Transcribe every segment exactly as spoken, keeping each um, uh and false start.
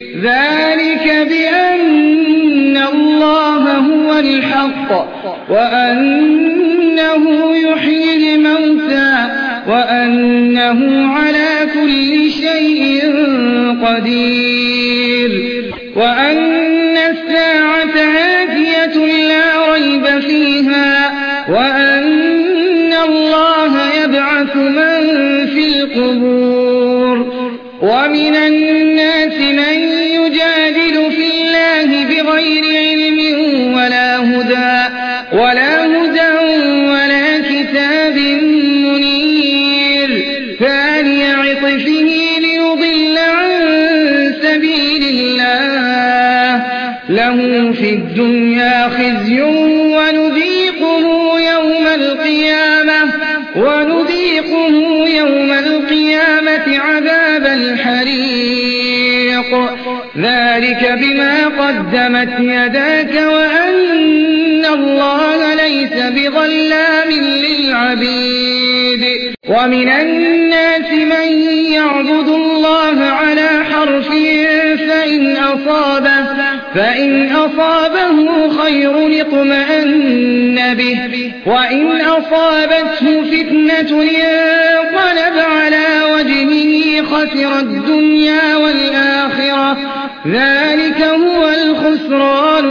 ذلك بأن الله هو الحق وأنه يحيي الموتى وأنه على كل شيء قدير وأن الساعة آتية لا ريب فيها وأن الله يبعث من في القبور ومن الناس من يجادل في الله بغير علم ولا هدى ولا هدى ولا كتاب منير ثاني عطفه ليضل عن سبيل الله له في الدنيا خزي ونذيقه يوم القيامة ونذيقه يوم القيامة عذاب الحريق ذلك بما قدمت يداك وأن الله ليس بظلام للعبيد ومن الناس من يعبد الله على حرف فإن أصابه, فإن أصابه خير اطمأن به وإن أصابته فتنة انقلب على وجهه خسر الدنيا والآخرة ذلك هو الخسران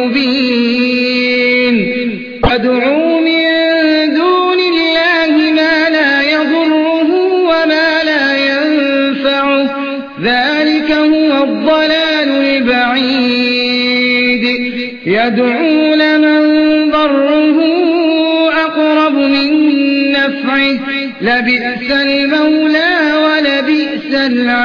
المبين ادعوا من دون الله ما لا يضره وما لا ينفعه ذلك هو الضلال البعيد يدعو لمن ضره أقرب من نفعه لبئس المولى ولبئس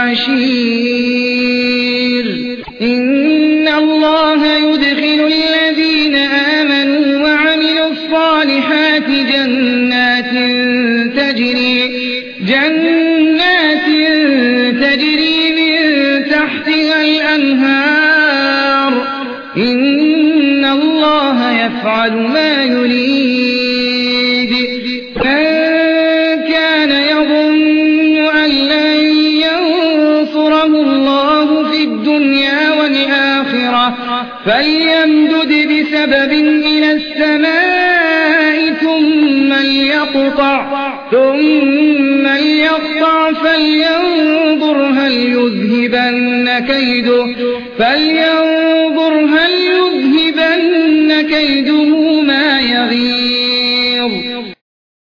العشير إن الله يدخل الذين آمنوا وعملوا الصالحات جنات تجري جنات تجري من تحتها الأنهار إن الله يفعل ما يريد من كان يظن أن لن ينصره الله في الدنيا والآخرة فليمدد بسبب إلى السماء ثم ليقطع ثم ليقطع فلينظر هل يذهبن كيده فلينظر هل يذهبن كيده